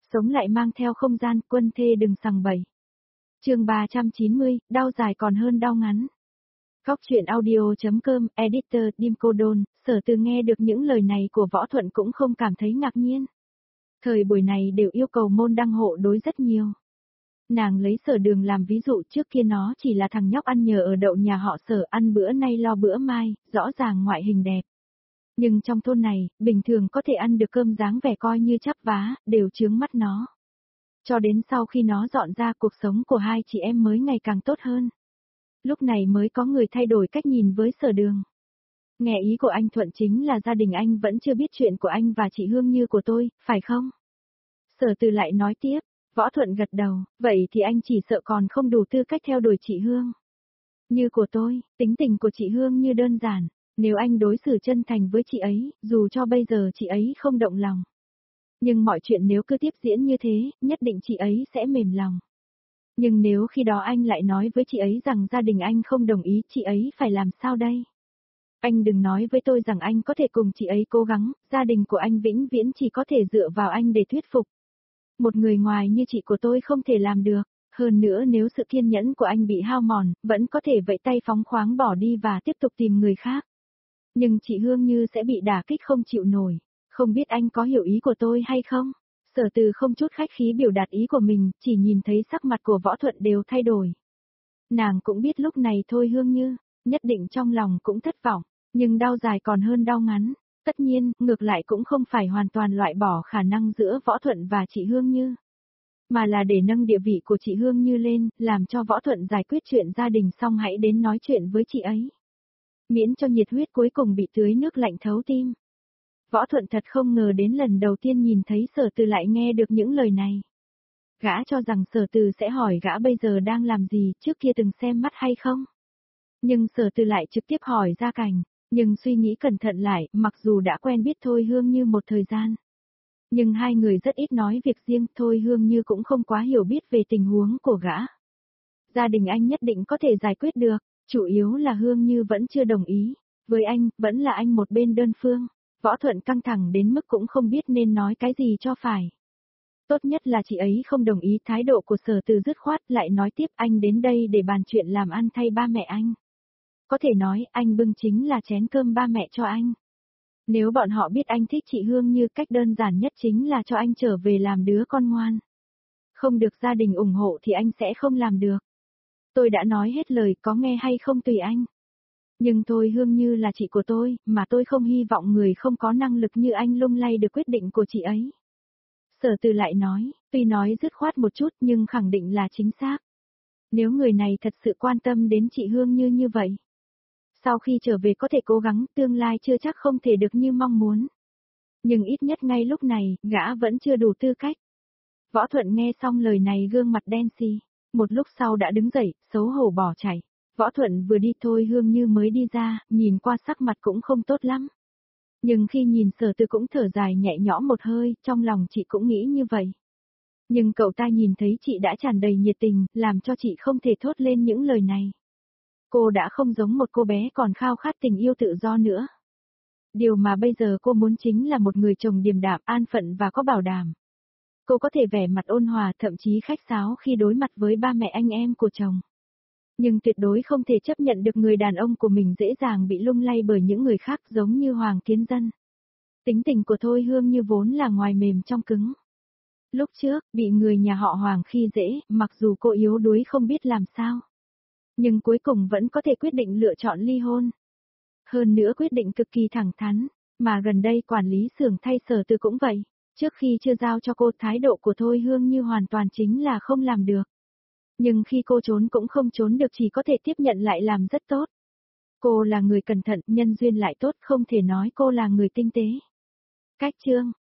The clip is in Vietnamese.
Sống lại mang theo không gian, quân thê đừng sằng bậy. Chương 390, đau dài còn hơn đau ngắn. Góc truyện audio.com, editor, Dim Cô Đôn, Sở Từ nghe được những lời này của Võ Thuận cũng không cảm thấy ngạc nhiên. Thời buổi này đều yêu cầu môn đăng hộ đối rất nhiều. Nàng lấy Sở Đường làm ví dụ, trước kia nó chỉ là thằng nhóc ăn nhờ ở đậu nhà họ Sở, ăn bữa nay lo bữa mai, rõ ràng ngoại hình đẹp. Nhưng trong thôn này, bình thường có thể ăn được cơm dáng vẻ coi như chắp vá, đều chướng mắt nó. Cho đến sau khi nó dọn ra, cuộc sống của hai chị em mới ngày càng tốt hơn. Lúc này mới có người thay đổi cách nhìn với Sở Đường. Nghe ý của anh Thuận chính là gia đình anh vẫn chưa biết chuyện của anh và chị Hương Như của tôi, phải không? Sở Từ lại nói tiếp. Võ Thuận gật đầu, vậy thì anh chỉ sợ còn không đủ tư cách theo đuổi chị Hương Như của tôi. Tính tình của chị Hương Như đơn giản, nếu anh đối xử chân thành với chị ấy, dù cho bây giờ chị ấy không động lòng. Nhưng mọi chuyện nếu cứ tiếp diễn như thế, nhất định chị ấy sẽ mềm lòng. Nhưng nếu khi đó anh lại nói với chị ấy rằng gia đình anh không đồng ý, chị ấy phải làm sao đây? Anh đừng nói với tôi rằng anh có thể cùng chị ấy cố gắng, gia đình của anh vĩnh viễn chỉ có thể dựa vào anh để thuyết phục. Một người ngoài như chị của tôi không thể làm được, hơn nữa nếu sự kiên nhẫn của anh bị hao mòn, vẫn có thể vẫy tay phóng khoáng bỏ đi và tiếp tục tìm người khác. Nhưng chị Hương Như sẽ bị đả kích không chịu nổi, không biết anh có hiểu ý của tôi hay không? Sở Từ không chút khách khí biểu đạt ý của mình, chỉ nhìn thấy sắc mặt của Võ Thuận đều thay đổi. Nàng cũng biết lúc này thôi Hương Như, nhất định trong lòng cũng thất vọng, nhưng đau dài còn hơn đau ngắn. Tất nhiên, ngược lại cũng không phải hoàn toàn loại bỏ khả năng giữa Võ Thuận và chị Hương Như, mà là để nâng địa vị của chị Hương Như lên, làm cho Võ Thuận giải quyết chuyện gia đình xong hãy đến nói chuyện với chị ấy. Miễn cho nhiệt huyết cuối cùng bị tưới nước lạnh thấu tim. Võ Thuận thật không ngờ đến lần đầu tiên nhìn thấy Sở Từ lại nghe được những lời này. Gã cho rằng Sở Từ sẽ hỏi gã bây giờ đang làm gì, trước kia từng xem mắt hay không. Nhưng Sở Từ lại trực tiếp hỏi Gia Cảnh. Nhưng suy nghĩ cẩn thận lại, mặc dù đã quen biết Thôi Hương Như một thời gian. Nhưng hai người rất ít nói việc riêng, Thôi Hương Như cũng không quá hiểu biết về tình huống của gã. Gia đình anh nhất định có thể giải quyết được, chủ yếu là Hương Như vẫn chưa đồng ý. Với anh, vẫn là anh một bên đơn phương. Võ Thuận căng thẳng đến mức cũng không biết nên nói cái gì cho phải. Tốt nhất là chị ấy không đồng ý, thái độ của Sở Từ dứt khoát, lại nói tiếp anh đến đây để bàn chuyện làm ăn thay ba mẹ anh. Có thể nói, anh bưng chính là chén cơm ba mẹ cho anh. Nếu bọn họ biết anh thích chị Hương Như, cách đơn giản nhất chính là cho anh trở về làm đứa con ngoan. Không được gia đình ủng hộ thì anh sẽ không làm được. Tôi đã nói hết lời, có nghe hay không tùy anh. Nhưng Thôi Hương Như là chị của tôi, mà tôi không hy vọng người không có năng lực như anh lung lay được quyết định của chị ấy. Sở Từ lại nói, tuy nói dứt khoát một chút nhưng khẳng định là chính xác. Nếu người này thật sự quan tâm đến chị Hương Như như vậy, sau khi trở về có thể cố gắng, tương lai chưa chắc không thể được như mong muốn. Nhưng ít nhất ngay lúc này, gã vẫn chưa đủ tư cách. Võ Thuận nghe xong lời này gương mặt đen xì, một lúc sau đã đứng dậy, xấu hổ bỏ chạy. Võ Thuận vừa đi Thôi Hương Như mới đi ra, nhìn qua sắc mặt cũng không tốt lắm. Nhưng khi nhìn Sở Từ cũng thở dài nhẹ nhõm một hơi, trong lòng chị cũng nghĩ như vậy. Nhưng cậu ta nhìn thấy chị đã tràn đầy nhiệt tình, làm cho chị không thể thốt lên những lời này. Cô đã không giống một cô bé còn khao khát tình yêu tự do nữa. Điều mà bây giờ cô muốn chính là một người chồng điềm đạm, an phận và có bảo đảm. Cô có thể vẻ mặt ôn hòa, thậm chí khách sáo khi đối mặt với ba mẹ anh em của chồng. Nhưng tuyệt đối không thể chấp nhận được người đàn ông của mình dễ dàng bị lung lay bởi những người khác giống như Hoàng Kiến Dân. Tính tình của Thôi Hương Như vốn là ngoài mềm trong cứng. Lúc trước, bị người nhà họ Hoàng khi dễ, mặc dù cô yếu đuối không biết làm sao. Nhưng cuối cùng vẫn có thể quyết định lựa chọn ly hôn. Hơn nữa quyết định cực kỳ thẳng thắn, mà gần đây quản lý xưởng thay Sở Từ cũng vậy. Trước khi chưa giao cho cô, thái độ của Thôi Hương Như hoàn toàn chính là không làm được. Nhưng khi cô trốn cũng không trốn được, chỉ có thể tiếp nhận lại làm rất tốt. Cô là người cẩn thận, nhân duyên lại tốt, không thể nói cô là người tinh tế. Cách chương